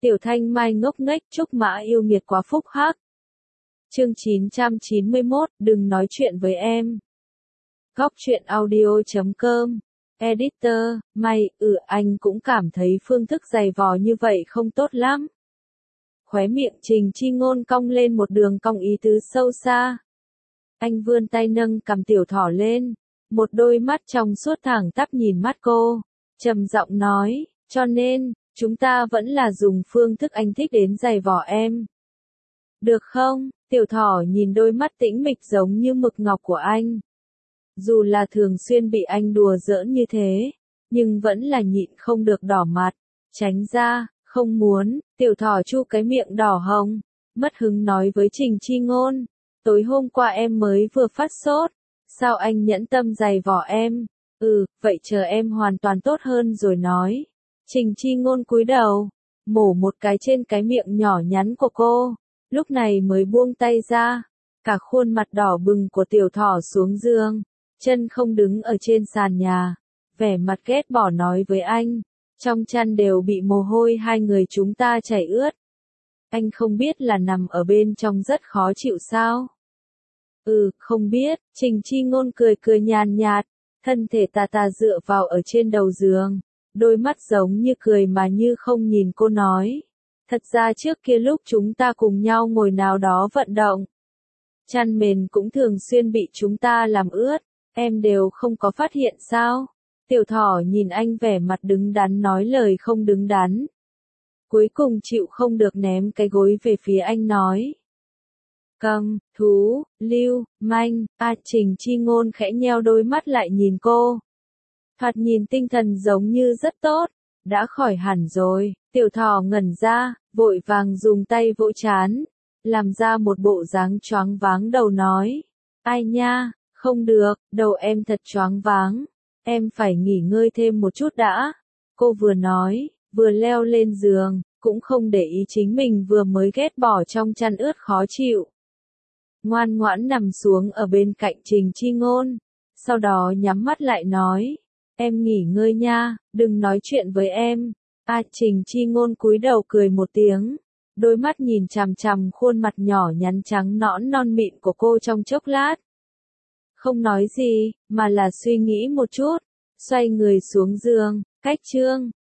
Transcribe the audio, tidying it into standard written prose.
Tiểu Thanh Mai ngốc nghếch, Trúc Mã yêu nghiệt quá phúc hắc. Chương 991, đừng nói chuyện với em. Góc truyện audio.com. Editor, May, anh cũng cảm thấy phương thức giày vò như vậy không tốt lắm. Khóe miệng Trình Chi Ngôn cong lên một đường cong ý tứ sâu xa. Anh vươn tay nâng cằm Tiểu Thỏ lên, một đôi mắt trong suốt thẳng tắp nhìn mắt cô, trầm giọng nói, cho nên, chúng ta vẫn là dùng phương thức anh thích đến giày vò em. Được không? Tiểu Thỏ nhìn đôi mắt tĩnh mịch giống như mực ngọc của anh. Dù là thường xuyên bị anh đùa giỡn như thế, nhưng vẫn là nhịn không được đỏ mặt, tránh ra, không muốn. Tiểu Thỏ chu cái miệng đỏ hồng, mất hứng nói với Trình Chi Ngôn, tối hôm qua em mới vừa phát sốt, sao anh nhẫn tâm giày vò em? Vậy chờ em hoàn toàn tốt hơn rồi nói. Trình Chi Ngôn cúi đầu, mổ một cái trên cái miệng nhỏ nhắn của cô, lúc này mới buông tay ra, cả khuôn mặt đỏ bừng của Tiểu Thỏ xuống giường, chân không đứng ở trên sàn nhà, vẻ mặt ghét bỏ nói với anh, trong chăn đều bị mồ hôi hai người chúng ta chảy ướt. Anh không biết là nằm ở bên trong rất khó chịu sao? Không biết. Trình Chi Ngôn cười cười nhàn nhạt, thân thể tà dựa vào ở trên đầu giường, đôi mắt giống như cười mà như không nhìn cô nói. Thật ra trước kia lúc chúng ta cùng nhau ngồi nào đó vận động, chăn mền cũng thường xuyên bị chúng ta làm ướt, em đều không có phát hiện sao? Tiểu Thỏ nhìn anh vẻ mặt đứng đắn nói lời không đứng đắn. Cuối cùng chịu không được ném cái gối về phía anh nói. Câm, thú, lưu, manh, Trình Chi Ngôn khẽ nheo đôi mắt lại nhìn cô. Thoạt nhìn tinh thần giống như rất tốt, đã khỏi hẳn rồi. Tiểu Thỏ ngẩn ra, vội vàng dùng tay vỗ trán, làm ra một bộ dáng choáng váng đầu nói. Ai nha, không được, đầu em thật choáng váng, em phải nghỉ ngơi thêm một chút đã. Cô vừa nói, vừa leo lên giường, cũng không để ý chính mình vừa mới ghét bỏ trong chăn ướt khó chịu. Ngoan ngoãn nằm xuống ở bên cạnh Trình Chi Ngôn, sau đó nhắm mắt lại nói, em nghỉ ngơi nha, đừng nói chuyện với em. Trình Chi Ngôn cúi đầu cười một tiếng, đôi mắt nhìn chằm chằm khuôn mặt nhỏ nhắn trắng nõn non mịn của cô trong chốc lát. Không nói gì, mà là suy nghĩ một chút, xoay người xuống giường, cách chương